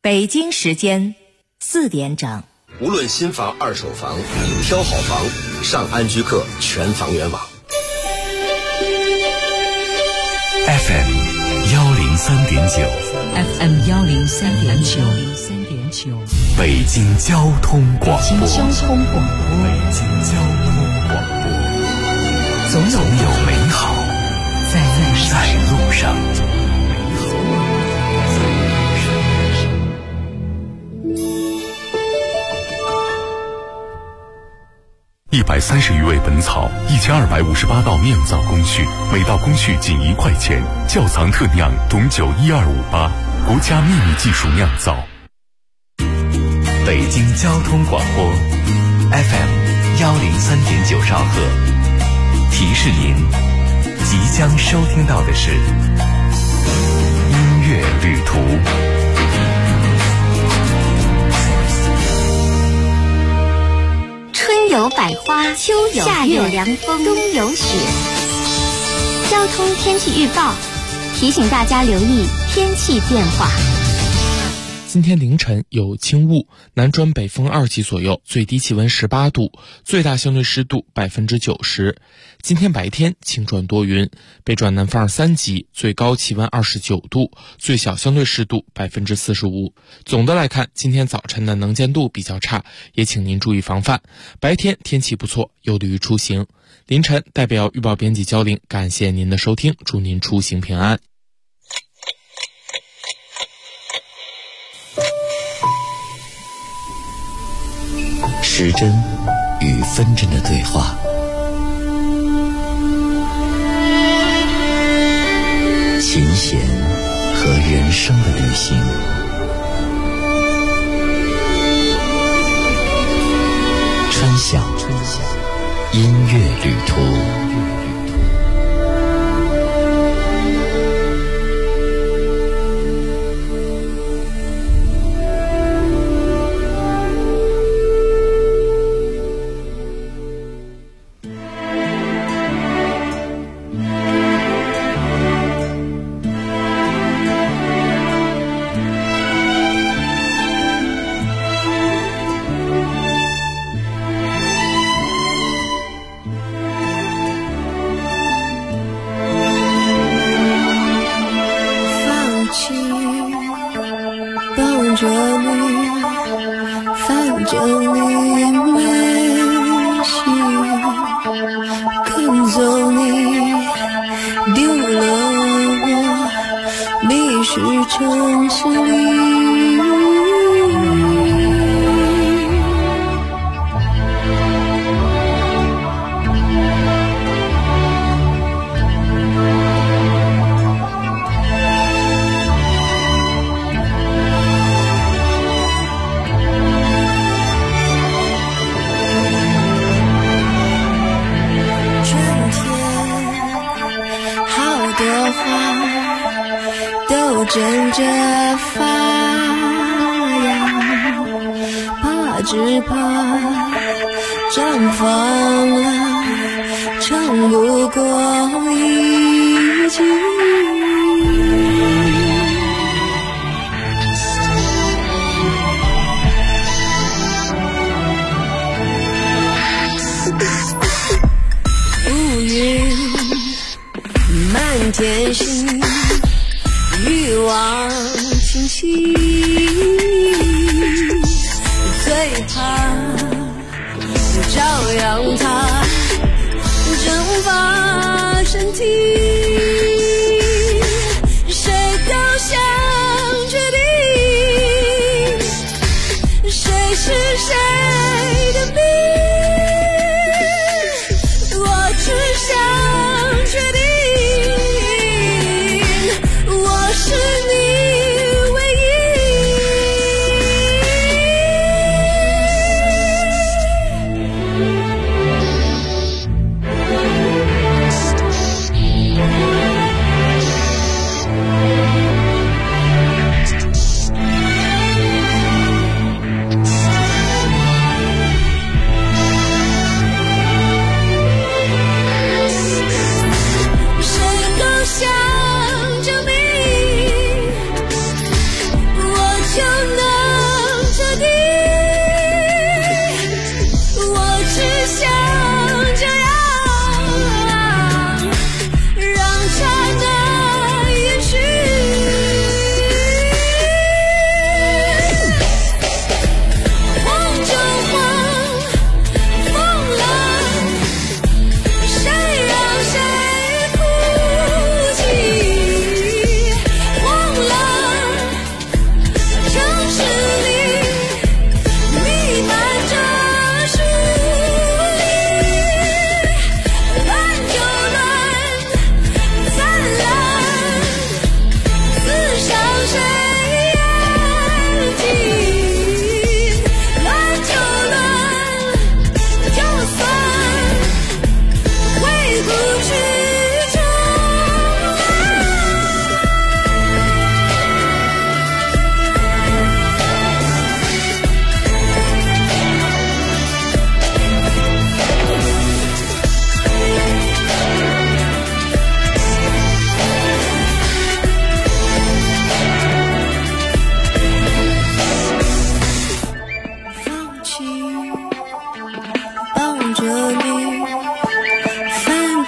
北京时间4点整。 无论新房、二手房，挑好房上安居客全房源网。 FM 103.9 FM 103.9 北京交通广播。 北京交通广播，总有美好在路上。 130余味本草，1258道酿造工序，每道工序仅1块钱。窖藏特酿董酒12588，国家秘密技术酿造。 北京交通广播 FM 103.9兆赫，提示您即将收听到的是音乐旅途。 春有百花，秋有夏有凉风，冬有雪。交通天气预报提醒大家留意天气变化。 今天凌晨有轻雾，南转北风2级左右，最低气温18度，最大相对湿度90%。今天白天晴转多云，北转南风3级，最高气温29度，最小相对湿度45%。总的来看，今天早晨的能见度比较差，也请您注意防范。白天天气不错，有利于出行。凌晨代表预报编辑焦玲，感谢您的收听，祝您出行平安。 时针与分针的对话，琴弦和人生的旅行，春晓音乐旅途。 争着发芽，只怕绽放了，撑不过一季。乌云满天星，欲望清晰，最怕照耀它蒸发身体，谁都想决定谁是谁的命，我只想决定是你唯一。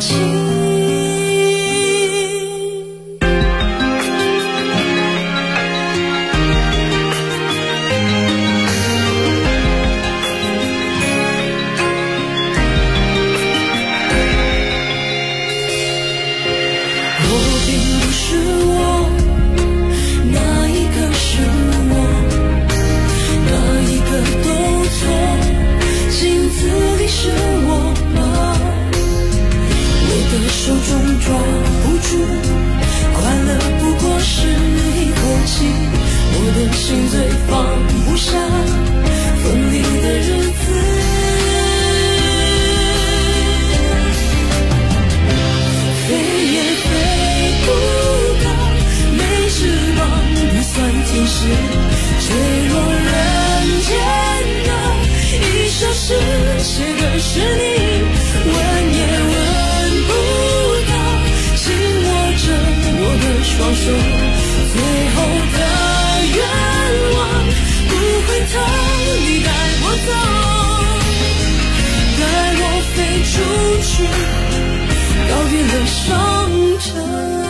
情。手中抓不住，快乐不过是一口气，我的心最放不下分离的日子。飞也飞不高，没翅膀不算天使，坠落人间的一首诗，写的是你，问也问我的双手，最后的愿望不回头，你带我走，带我飞出去，告别了伤尘。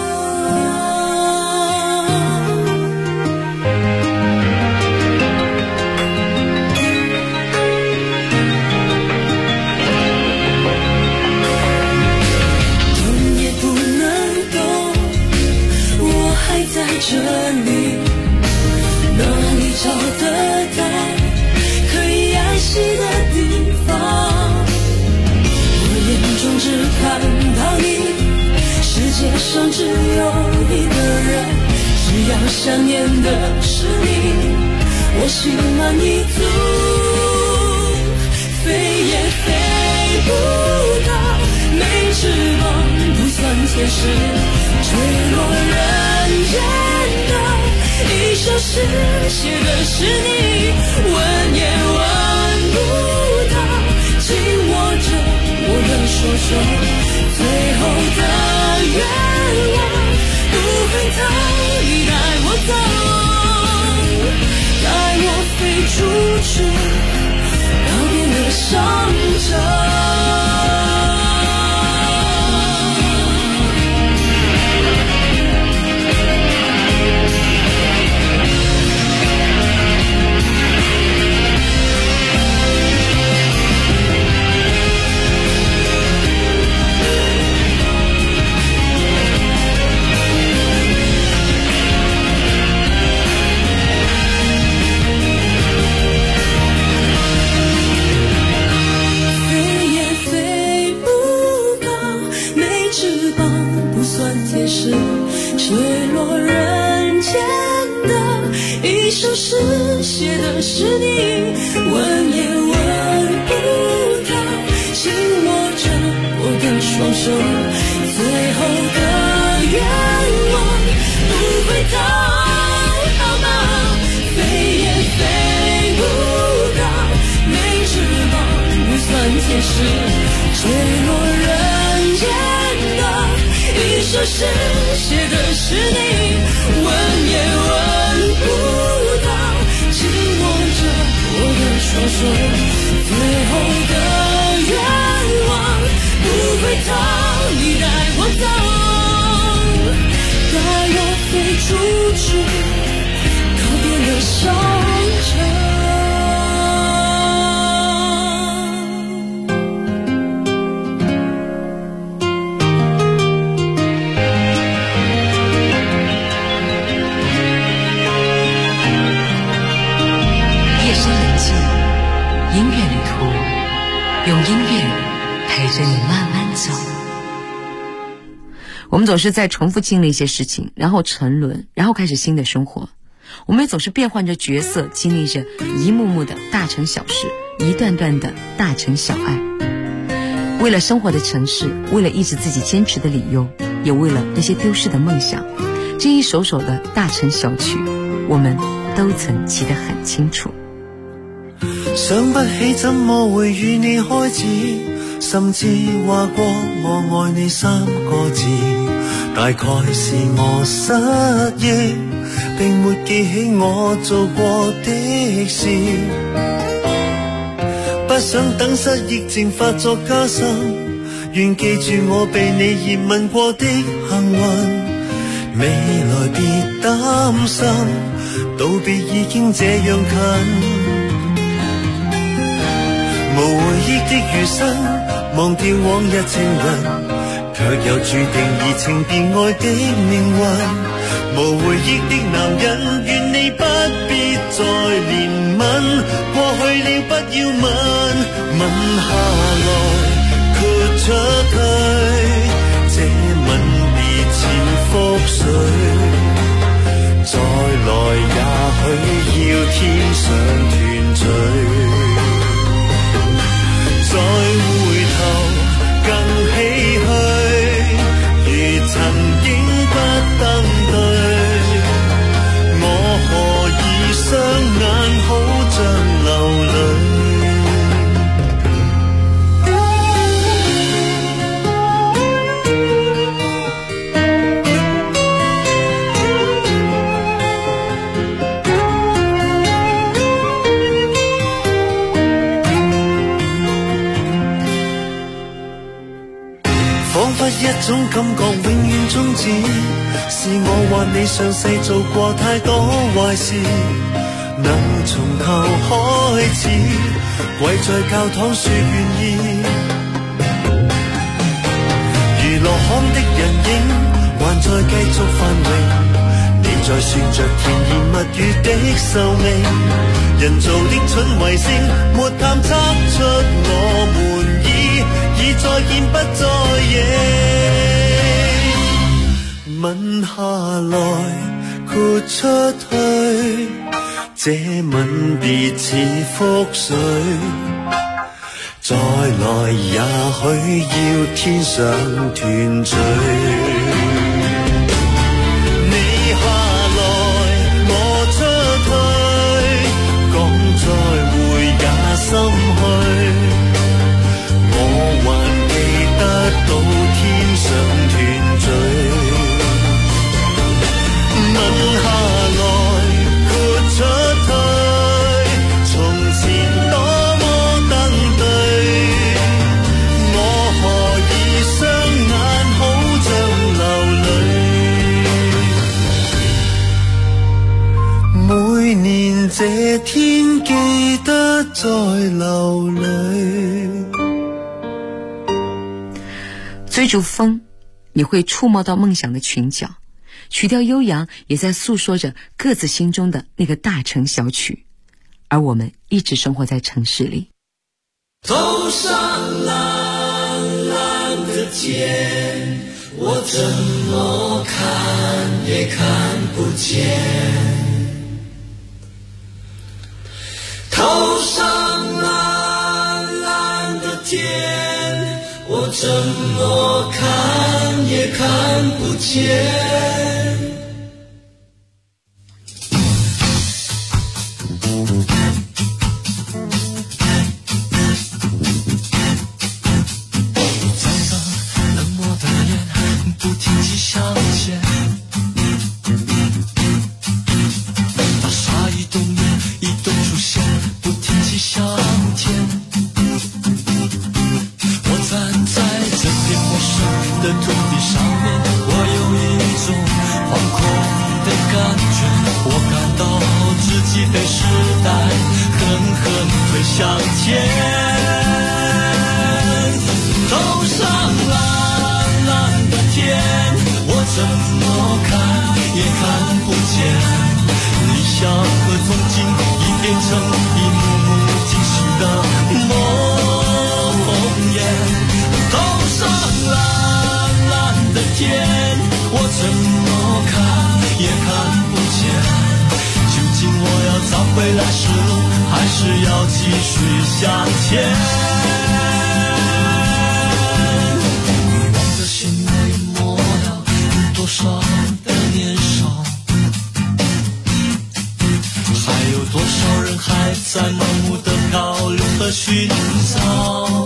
这里，哪里找得到可以安息的地方？我眼中只看到你，世界上只有一个人，只要想念的是你，我心满意足。飞也飞不到，没翅膀不算天使，坠落人间一首诗，写的是你，问也问不到，紧握着我的双手，最后的愿望不回头，你带我走，带我飞出去，告别了伤痕。坠落人间的一首诗，写的是你，问也问不到，紧握着我的双手，最后的愿望不回头，好吗？飞也飞不到，没翅膀不算天使，坠落人间一首诗，写的是你，问也问不到，紧握着我的双手，最后的愿望不回头，你带我走，带我飞出去，告别了伤尘。 音乐旅途，用音乐陪着你慢慢走。我们总是在重复经历一些事情，然后沉沦，然后开始新的生活。我们也总是变换着角色，经历着一幕幕的大成小事，一段段的大成小爱。为了生活的城市，为了一直自己坚持的理由，也为了那些丢失的梦想，这一首首的大成小曲，我们都曾记得很清楚。 想不起怎麼會與你開始，甚至話過我愛你3個字，大概是我失憶，並沒記起我做過的事，不想等失憶症發作加深， 願記住我被你熱吻過的幸運。未來別擔心，道別已經這樣近。無回憶的餘生，忘掉往日情人，卻又注定移情別愛的命運。無回憶的男人，願你不必再憐憫，過去了不要問，吻下來豁出去，這吻別似覆水，再來也許要天上團聚，再回頭更唏噓，如曾經不登對，我何以雙眼好像流淚。一種感覺永遠終止，是我或你上世做過太多壞事，能從頭開始，跪在教堂說願意。娛樂巷的人影還在繼續繁榮，你在說着甜言蜜語的壽命，人造的蠢衛星沒探測出我們已再見不再認，吻下來豁出去，這吻別似覆水，再來也許要天上團聚。你下來我出去，講再會也心虛，我還記得到天上團聚，吻下來豁出去，從前多麼登對，我何以雙眼好像流淚，每年這天記得再流淚。 追逐風，你會觸摸到夢想的裙角，曲調悠揚，也在訴說着各自心中的那個大城小曲，而我們一直生活在城市裡。 頭上藍藍的天，我怎麼看也看不見，頭上藍藍的天，我怎麼看也看不見。站上冷漠的臉，不停地向前，大廈一棟一棟出現，不停地向前。站在這片陌生的土地上面，我有一種惶恐的感覺，我感到自己被時代狠狠推向前，頭上藍藍的天，我怎麼看也看不見，理想和憧憬已變成一幕幕驚醒的夢魘，頭上藍藍的天，我怎麼看也看不見，究竟我要找回來時路，還是要繼續向前？欲望的心裡抹了多少的年少，還有多少人還在盲目的漂流和尋找，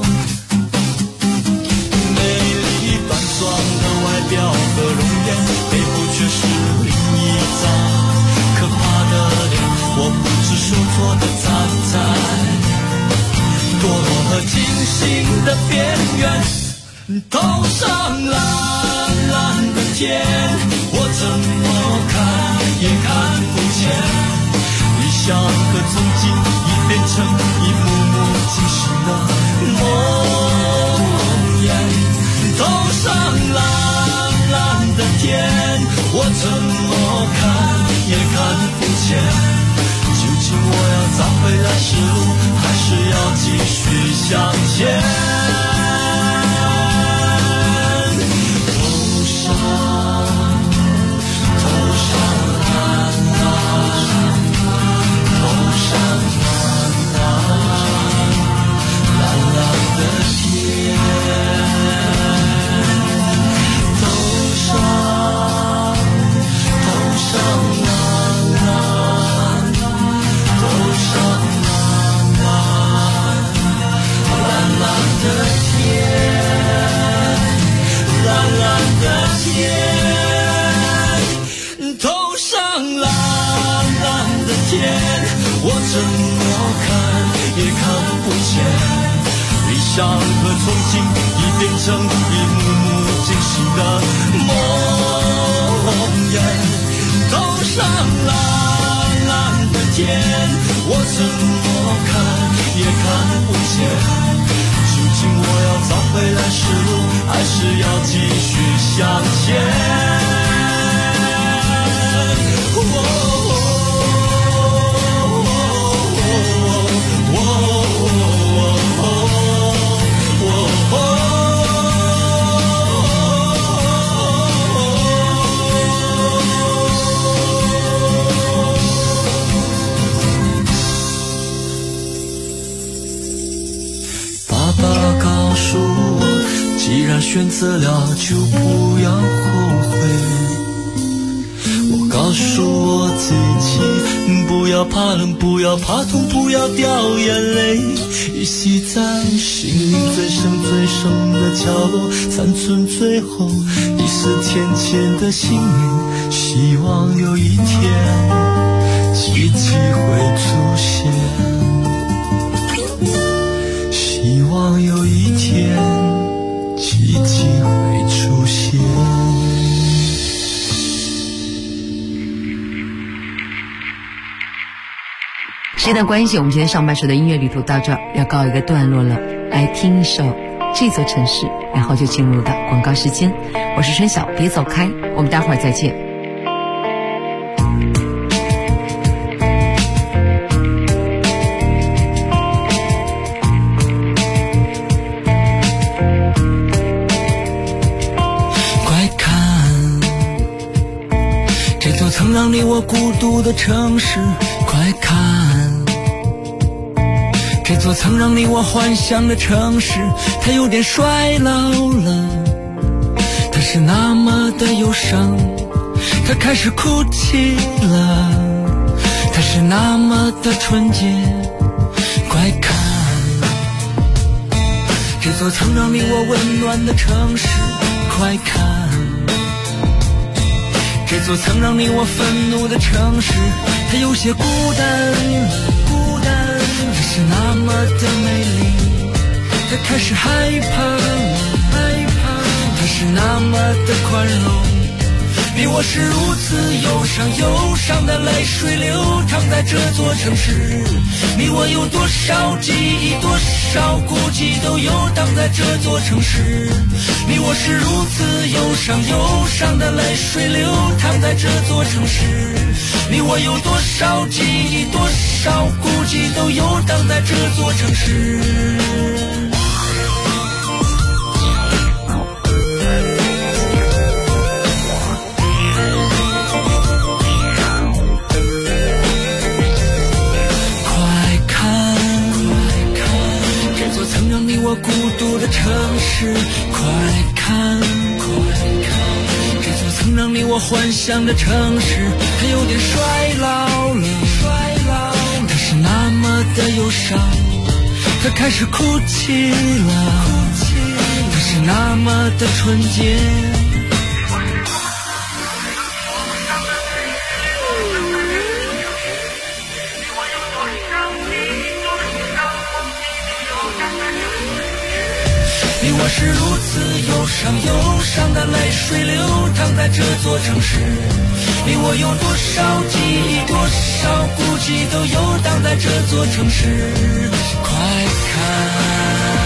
裝的外表和容顏，背後卻是另一張可怕的臉。我不知所措的站在墮落和清醒的邊緣， 头上蓝蓝的天，我怎么看也看不见。理想和憧憬已变成一幕幕惊醒的梦魇。头上蓝蓝的天，我怎么看也看不见。究竟我要找回来时路，还是要继续向前？我怎么看也看不见，理想和憧憬已变成一幕幕惊醒的梦魇。头上蓝蓝的天，我怎么看也看不见。究竟我要找回来时路，还是要继续向前？既然选择了，就不要后悔。我告诉我自己，不要怕冷，不要怕痛，不要掉眼泪。依稀在心灵最深最深的角落，残存最后一丝浅浅的信念。希望有一天，奇迹会出现。希望有一天，奇迹会出现。 时间关系，我们今天上半首的音乐旅途到这儿要告一个段落了。来听一首《这座城市》，然后就进入到广告时间。我是春晓，别走开，我们待会儿再见。 曾让你我孤独的城市，快看，这座曾让你我幻想的城市，它有点衰老了，它是那么的忧伤，它开始哭泣了，它是那么的纯洁，快看，这座曾让你我温暖的城市，快看，这座曾让你我愤怒的城市，它有些孤单，孤单，它是那么的美丽，它开始害怕，害怕，它是那么的宽容。你我是如此忧伤，忧伤的泪水流淌在这座城市。你我有多少记忆，多少孤寂，都游荡在这座城市。你我是如此忧伤，忧伤的泪水流淌在这座城市。你我有多少记忆，多少孤寂，都游荡在这座城市。我孤独的城市，快看，快看，这座曾让你我幻想的城市，它有点衰老了，衰老，它是那么的忧伤，它开始哭泣了，它是那么的纯洁。你我我是如此忧伤，忧伤的泪水流淌在这座城市。你我有多少记忆，多少孤寂，都游荡在这座城市。快看，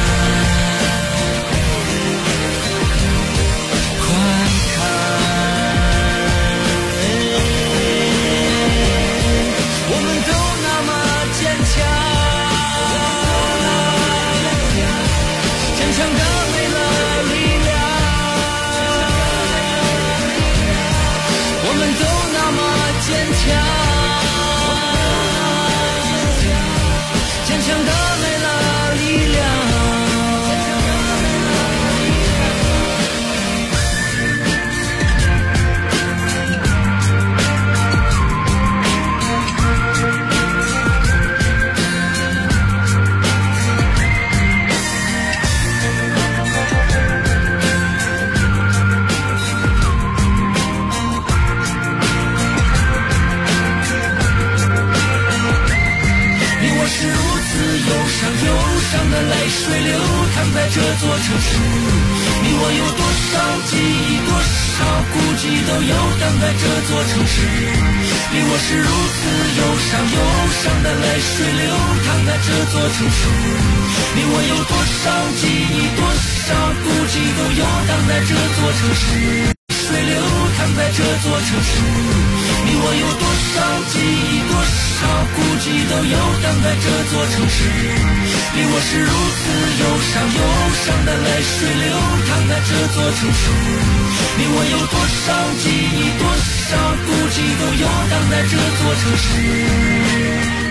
这座城市，你我有多少记忆，多少孤寂，都游荡在这座城市。你我是如此忧伤，忧伤的泪水流淌在这座城市。你我有多少记忆，多少孤寂，都游荡在这座城市。水流淌在这座城市。你我有多少记忆，多少孤寂，都游荡在这座城市。你我是如此忧伤，忧伤的泪水流淌在这座城市。你我有多少记忆，多少孤寂，都游荡在这座城市。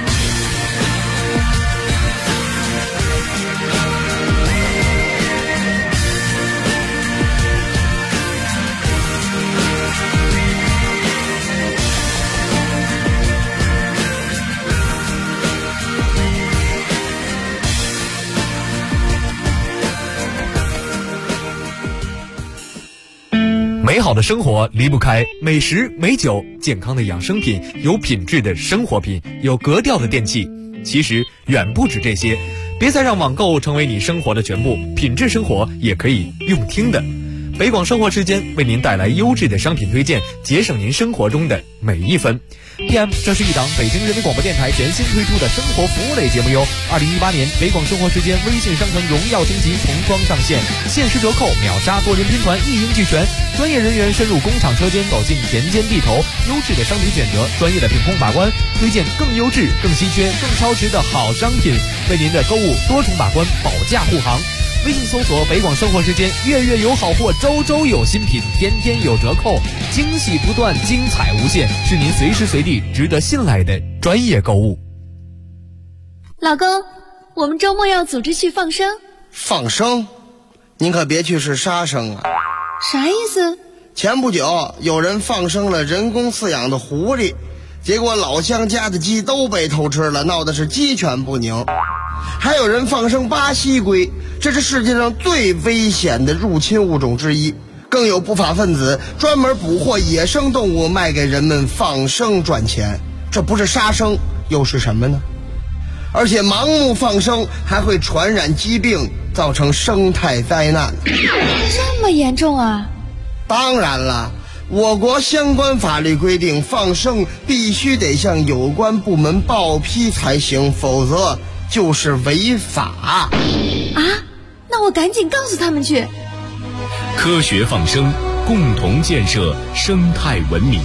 美好的生活离不开美食美酒，健康的养生品，有品质的生活品，有格调的电器。其实远不止这些，别再让网购成为你生活的全部，品质生活也可以用听的。北广生活时间为您带来优质的商品推荐，节省您生活中的每一分。PM， 这是一档北京人民广播电台全新推出的生活服务类节目哟。2018年北广生活时间微信商城荣耀升级同框上线，限时折扣，秒杀多人拼团，一应俱全。专业人员深入工厂车间，走进田间地头，优质的商品选择，专业的品控把关，推荐更优质、更稀缺、更超值的好商品，为您的购物多重把关，保驾护航。微信搜索北广生活时间，月月有好货，周周有新品，天天有折扣，惊喜不断，精彩无限，是您随时随地值得信赖的专业购物。 老公，我们周末要组织去放生。 放生？您可别去是杀生啊！ 啥意思？ 前不久有人放生了人工饲养的狐狸，结果老乡家的鸡都被偷吃了，闹的是鸡犬不宁。还有人放生巴西龟，这是世界上最危险的入侵物种之一。更有不法分子专门捕获野生动物卖给人们放生赚钱，这不是杀生又是什么呢？而且盲目放生还会传染疾病，造成生态灾难。 这么严重啊？ 当然了，我国相关法律规定，放生必须得向有关部门报批才行，否则就是违法啊！ 那我赶紧告诉他们去。 科学放生，共同建设生态文明。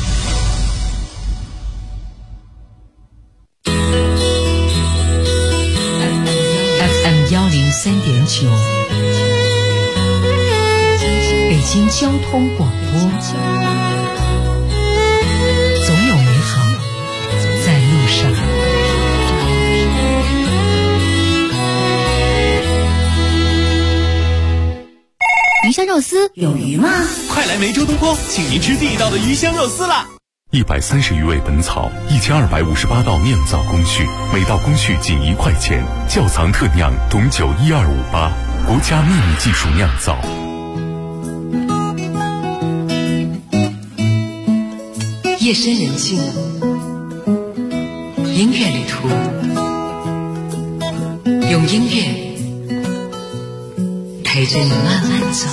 FM 103.9，北京交通广播，总有美好在路上。 鱼香肉丝有鱼吗？ 快来梅州东坡，请您吃地道的鱼香肉丝啦 ！130余味本草，1258道酿造工序，每道工序仅1块钱。窖藏特酿董酒12588，国家秘密技术酿造。 夜深人静，音乐旅途，用音乐陪着你慢慢走。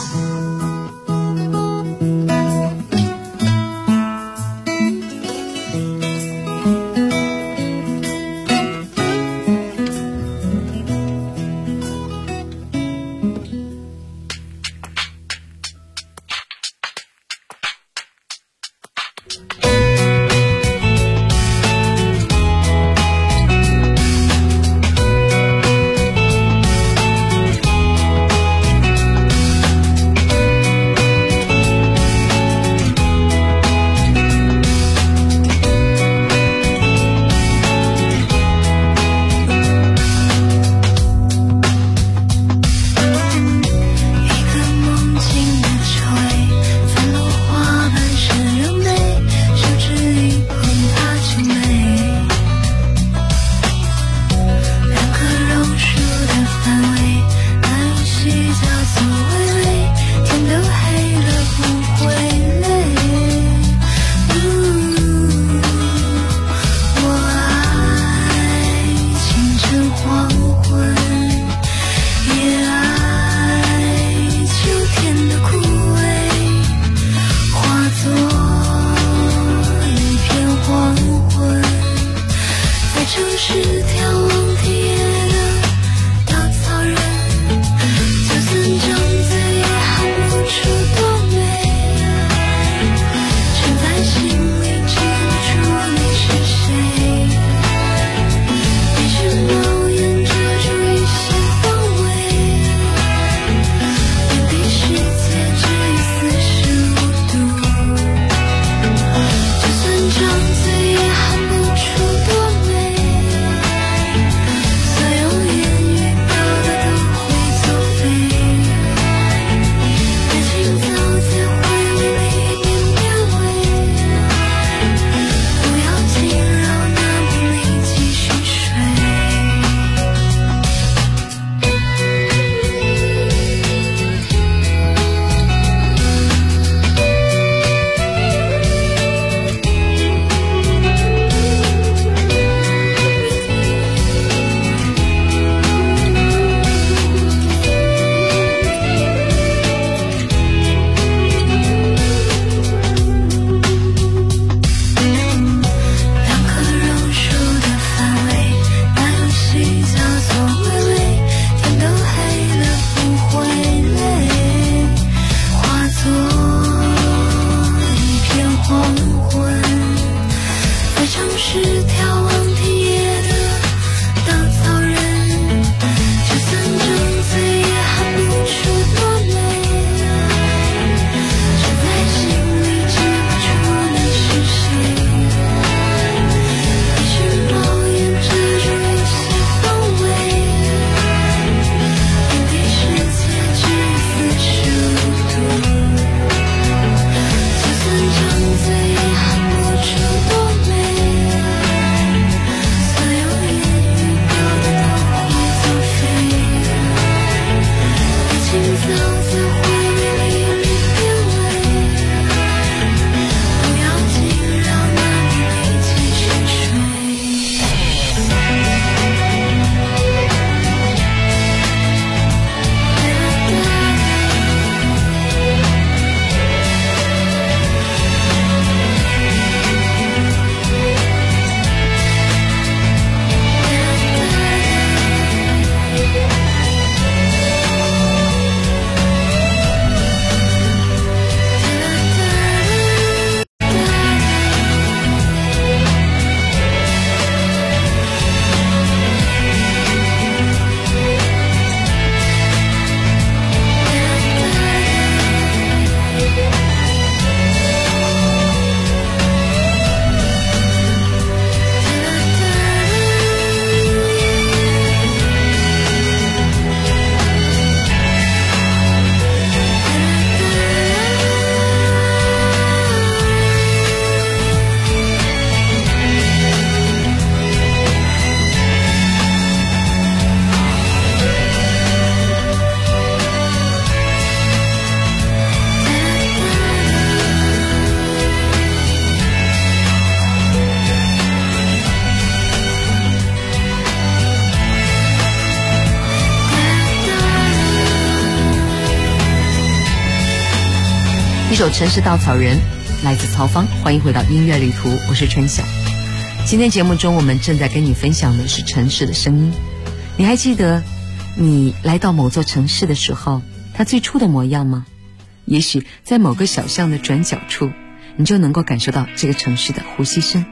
一首《城市稻草人》来自曹芳。欢迎回到音乐旅途，我是春晓。今天节目中我们正在跟你分享的是城市的声音。你还记得你来到某座城市的时候它最初的模样吗？也许在某个小巷的转角处，你就能够感受到这个城市的呼吸声。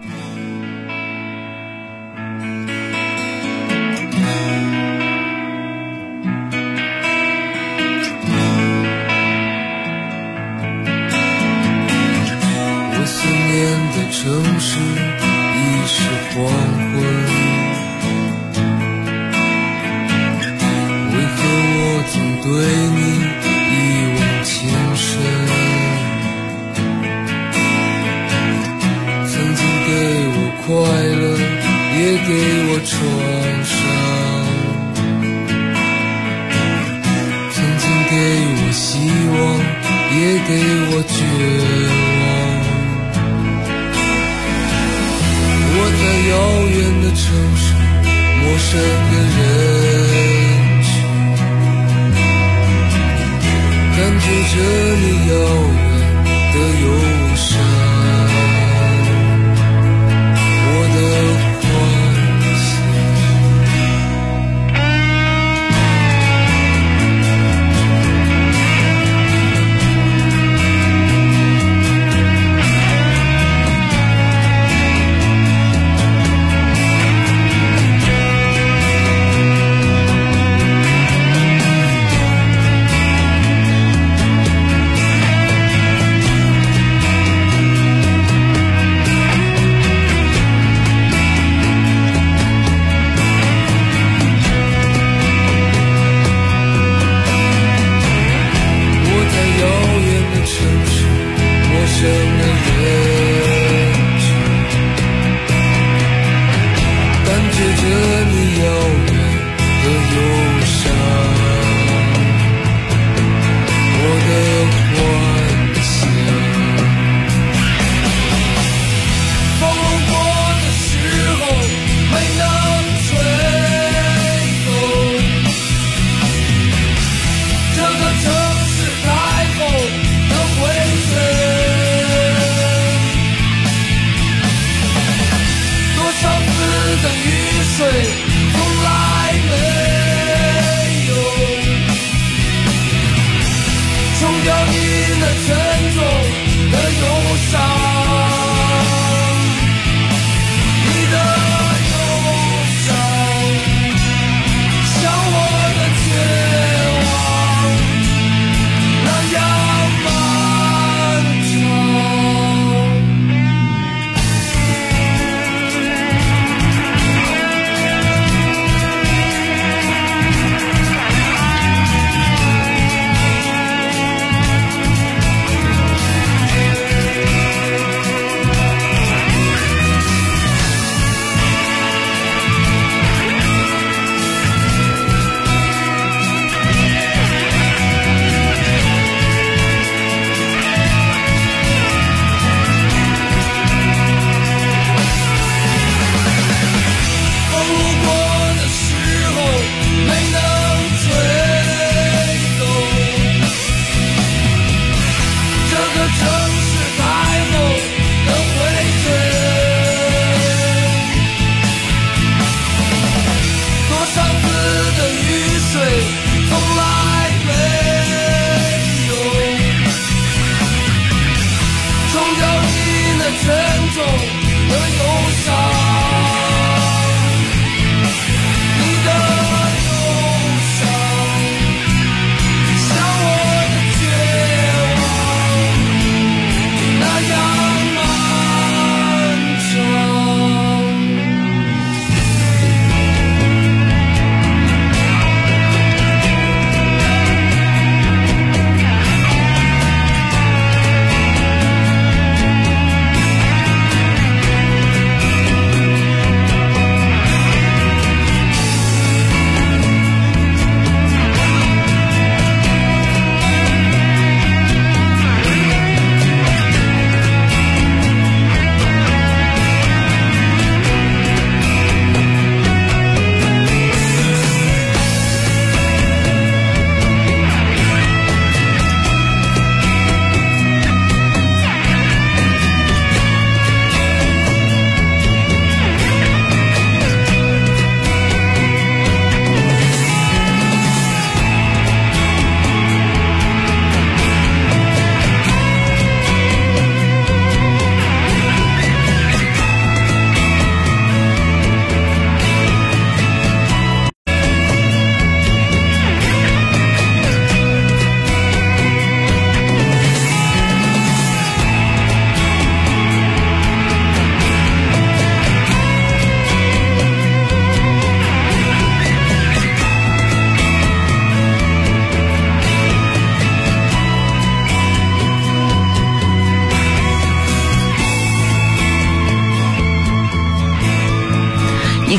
我思念的城市已是黄昏，为何我总对你一往情深？曾经给我快乐，也给我创伤，曾经给我希望，也给我绝望。我在遥远的城市，陌生的人群，感觉着你遥远的忧伤，我的欢喜。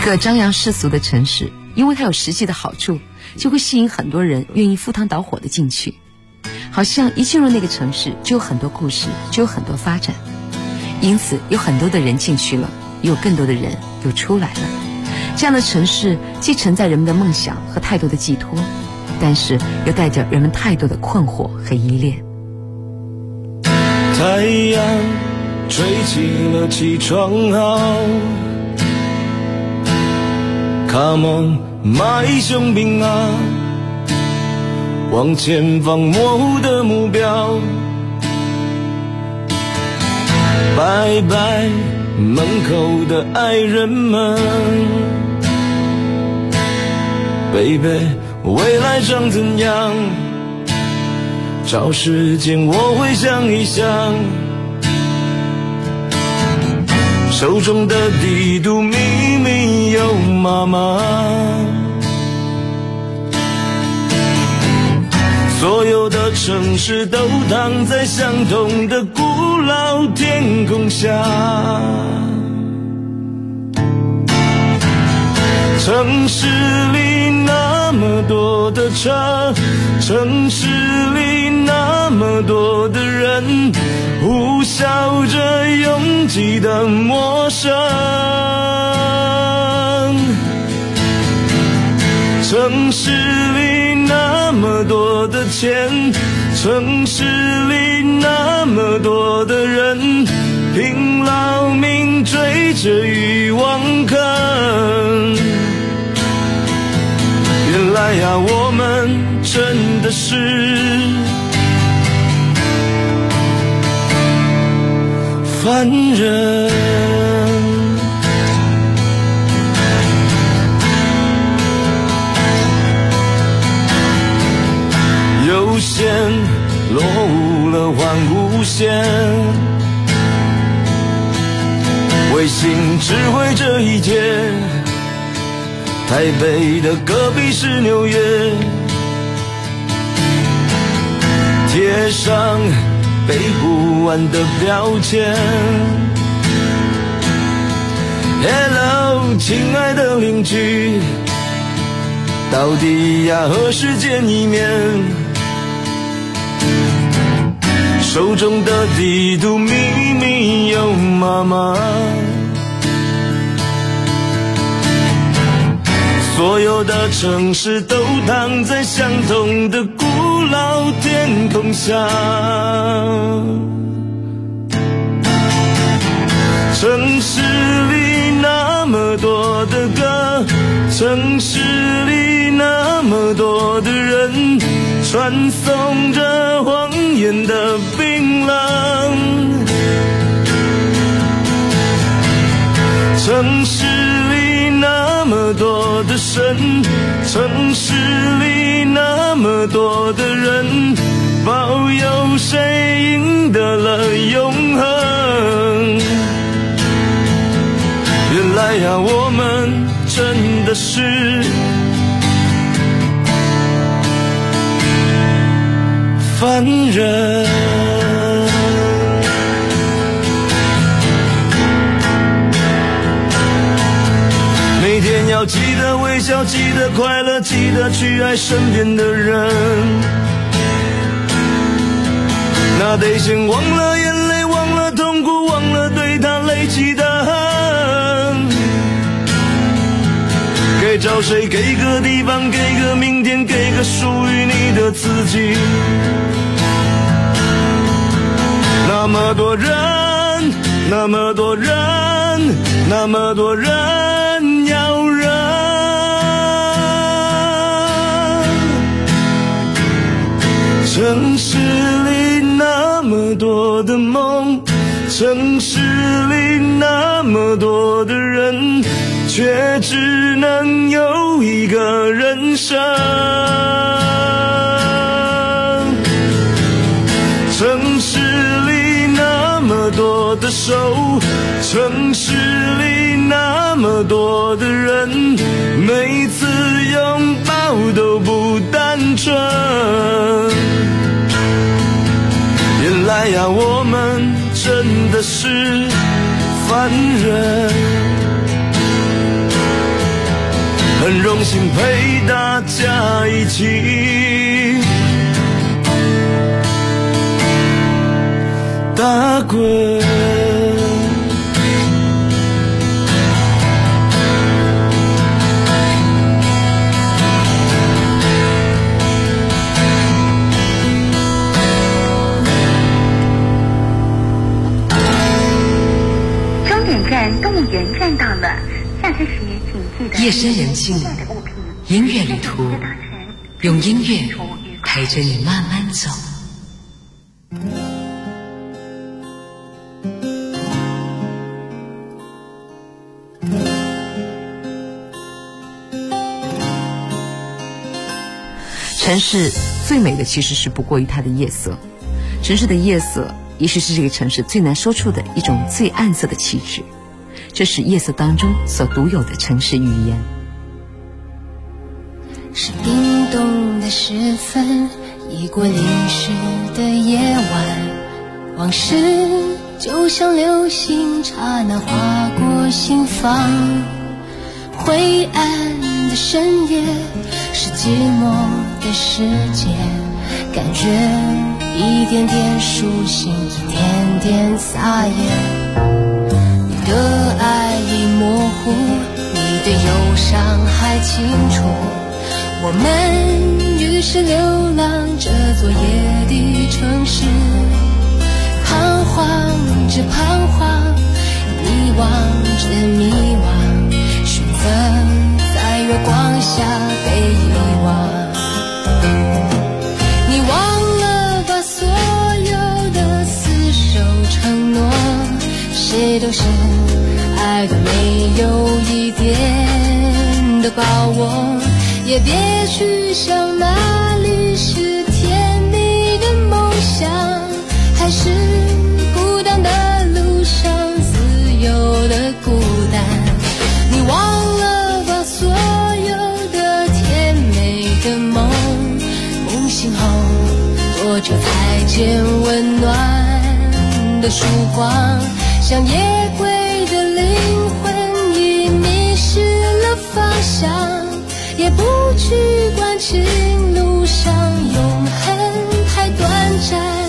个张扬世俗的城市，因为它有实际的好处，就会吸引很多人愿意赴汤蹈火的进去。好像一进入那个城市，就有很多故事，就有很多发展。因此有很多的人进去了，也有更多的人又出来了。这样的城市既承载人们的梦想和太多的寄托，但是又带着人们太多的困惑和依恋。 太阳吹起了起床号， Come on， 迈雄兵啊，往前方模糊的目标。拜拜门口的爱人们， Baby， 未来长怎样？找时间我会想一想。手中的地图秘密有妈妈，所有的城市都躺在相同的古老天空下。城市里那么多的车，城市里那么多的人，呼啸着拥挤的陌生。城市里那么多的钱，城市里那么多的人，拼老命追着欲望坑。原来呀，我们真的是凡人。有线落伍了换无线，卫星指挥这一切。台北的隔壁是纽约，贴上背不完的标签。Hello， 亲爱的邻居，到底呀何时见一面？手中的地图秘密有妈妈，所有的城市都躺在相同的古老天空下。城市里那么多的歌，城市里那么多的人，传颂着谎言的冰冷。城市里那么多的神，城市里那么多的人，保佑谁赢得了永恒。原来呀，我们真的是凡人。每天要记得微笑，记得快乐，记得去爱身边的人。那得先忘了眼泪，忘了痛苦，忘了对他累积的恨。该找谁？给个地方，给个明天，给个属于你的自己。那么多人，那么多人，那么多人要忍。城市里那么多的梦，城市里那么多的人，却只能有一个人生。城市里那么多的手，城市里那么多的人，每次拥抱都不单纯。原来呀，我们真的是凡人。 很荣幸陪大家一起打滚。 终点站动物园站到了，下车时请记得。 夜深人静，音乐旅途，用音乐陪着你慢慢走。城市最美的其实是不过于它的夜色，城市的夜色也许是这个城市最难说出的一种最暗色的气质，这是夜色当中所独有的城市语言。 是冰冻的时分，已过淋湿的夜晚，往事就像流星刹那划过心房。灰暗的深夜，是寂寞的世界，感觉一点点苏醒，一点点撒野。你的爱已模糊，你的忧伤还清楚，我们于是流浪这座夜的城市，彷徨着彷徨，迷惘着迷惘，选择在月光下被遗忘。你忘了把所有的厮守承诺，谁都是爱的没有一点的把握，也别去想哪里是甜蜜的梦想，还是孤单的路上自由的孤单。你忘了把所有的甜美的梦，梦醒后多久才见温暖的曙光，像夜归的灵魂已迷失了方向，也不去管情路上永恒太短暂。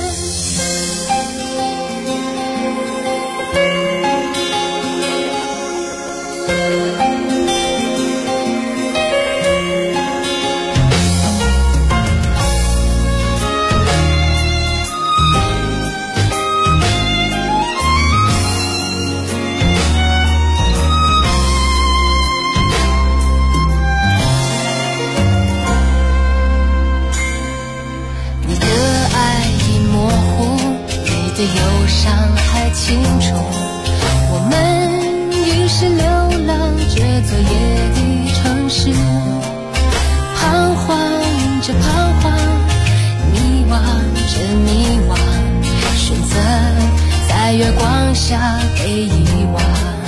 忧伤还清楚，我们于是流浪这座夜的城市，彷徨着彷徨，迷惘着迷惘，选择在月光下被遗忘。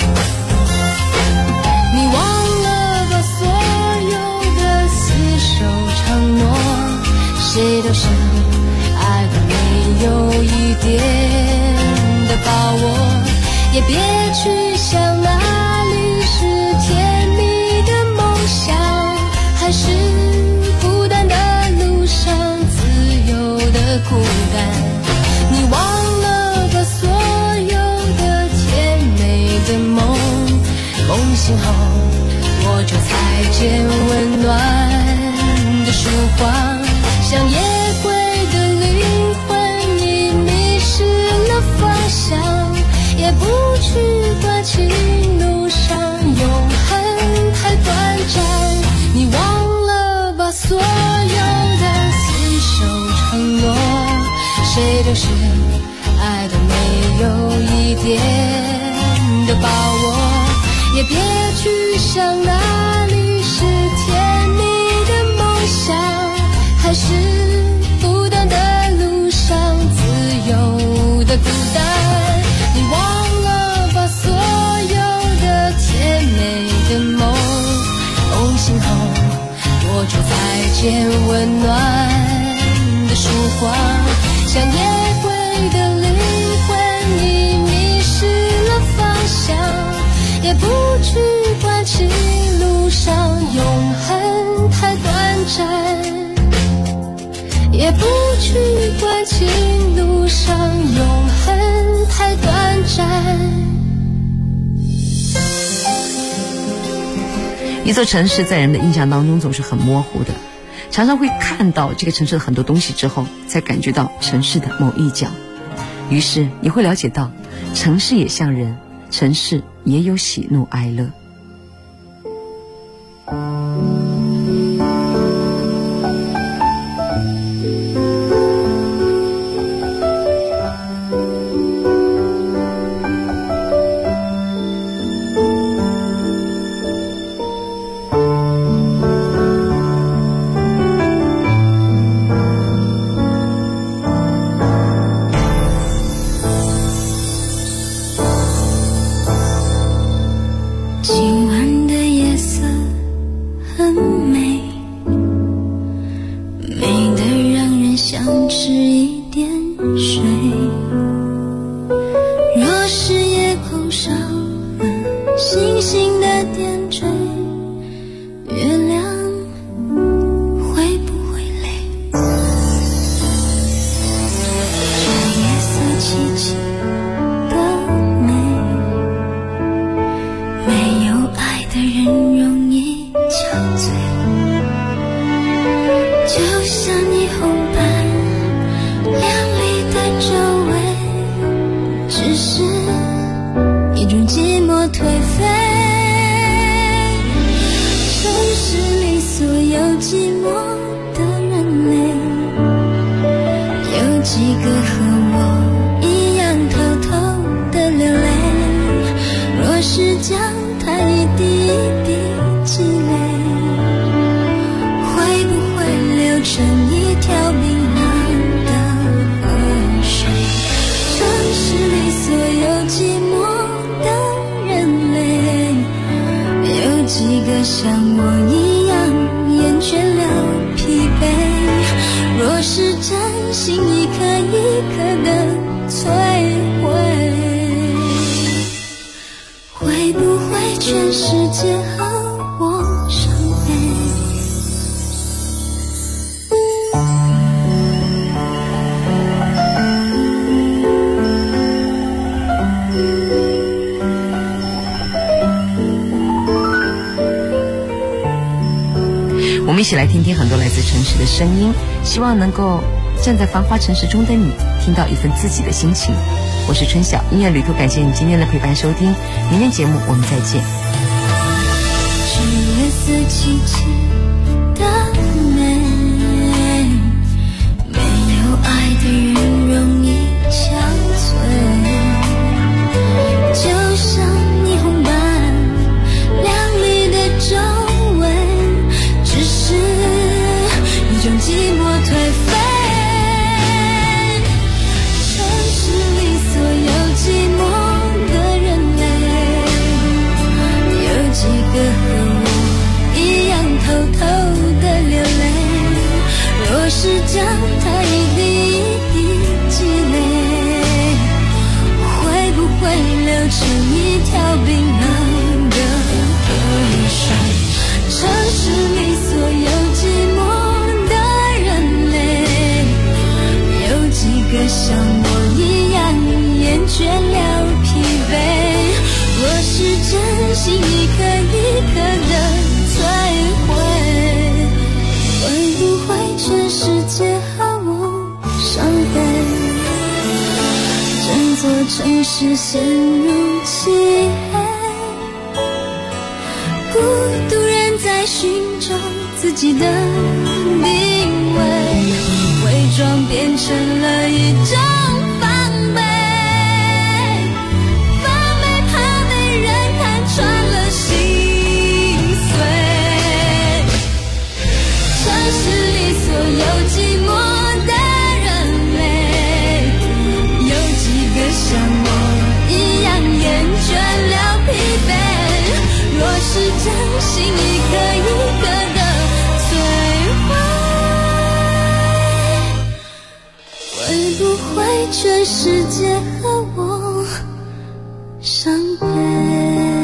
你忘了把所有的厮守承诺，谁都是爱的没有一点的把握，也别去想哪里是甜蜜的梦想，还是孤单的路上自由的孤单。你忘了把所有的甜美的梦，梦醒后多久才见温暖的曙光，像夜归的灵魂已迷失了方向，也不去管情路上永恒太短暂。你忘了把所有的厮守承诺，谁都是爱的没有一点的把握，也别去想哪里是甜蜜的梦想，还是孤单的路上自由的孤单。你忘了把所有的甜美的梦，梦醒后多久才见温暖的曙光，像夜归的灵魂已迷失了方向，也不去管情路上永一座城市在人们的印象当中总是很模糊的，常常会看到这个城市的很多东西之后，才感觉到城市的某一角。于是你会了解到，城市也像人，城市也有喜怒哀乐。 今晚的夜色很美，美得让人想吃一点水。若是夜空少了星星的点缀，月亮会不会累？这夜色凄凄的美，没有爱的人容易憔悴，就像霓虹般亮丽的周围，只是一种寂寞颓废。城市里所有寂寞的人类，有几个和我一样偷偷的流泪？若是将它一滴一滴积累，会不会流成一条冰冷的河水？城市里所有寂寞的人类，有几个像我一样厌倦了疲惫？若是真心一颗一颗的摧毁，会不会全世界和我伤悲？ 我们一起来听听很多来自城市的声音，希望能够站在繁华城市中的你，听到一份自己的心情。我是春晓，音乐旅途，感谢你今天的陪伴收听，明天节目我们再见。 这夜色凄凄的美，没有爱的人容易憔悴，就像霓虹般亮丽的周围，只是一种寂寞颓废。城市里所有寂寞的人类，有几个和我一样偷偷的流泪？若是将它一滴一滴积累，会不会流成一条冰冷的河水？城市里所有寂寞的人类，有几个像我一样厌倦了疲惫？若是真心一颗一颗的摧毁，会不会全世界和我伤悲？整座城市陷入漆黑，孤独人在寻找自己的定位，伪装变成了一种防备，防备怕被人看穿了心碎。城市里所有寂寞的人类，有几个像我一样厌倦了疲惫？若是真心一颗一颗的摧毁，会不会全世界和我伤悲？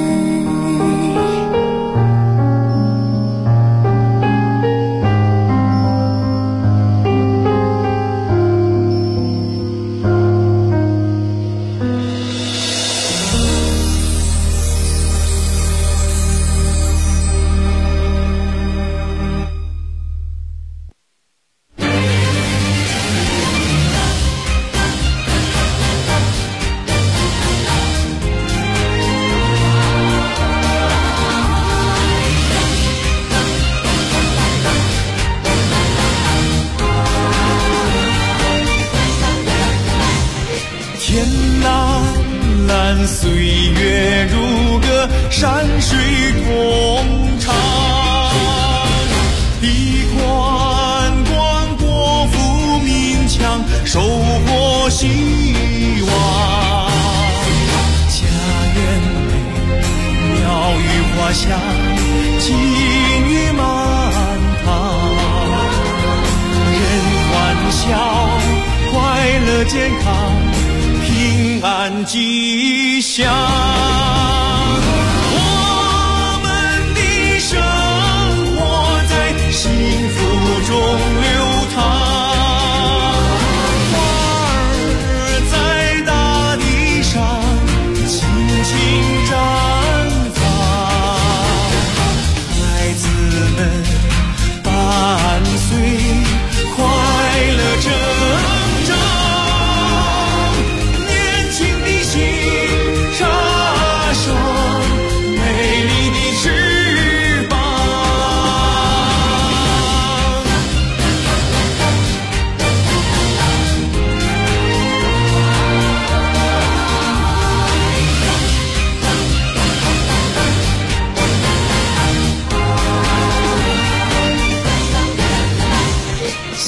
天蓝蓝，岁月如歌，山水同唱。地宽广，国富民强，收获希望。家园美，鸟语花香，金玉满堂。人欢笑，快乐健康，平安吉祥。我们的生活在幸福中流淌。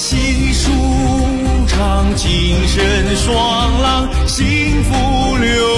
精神爽朗，幸福流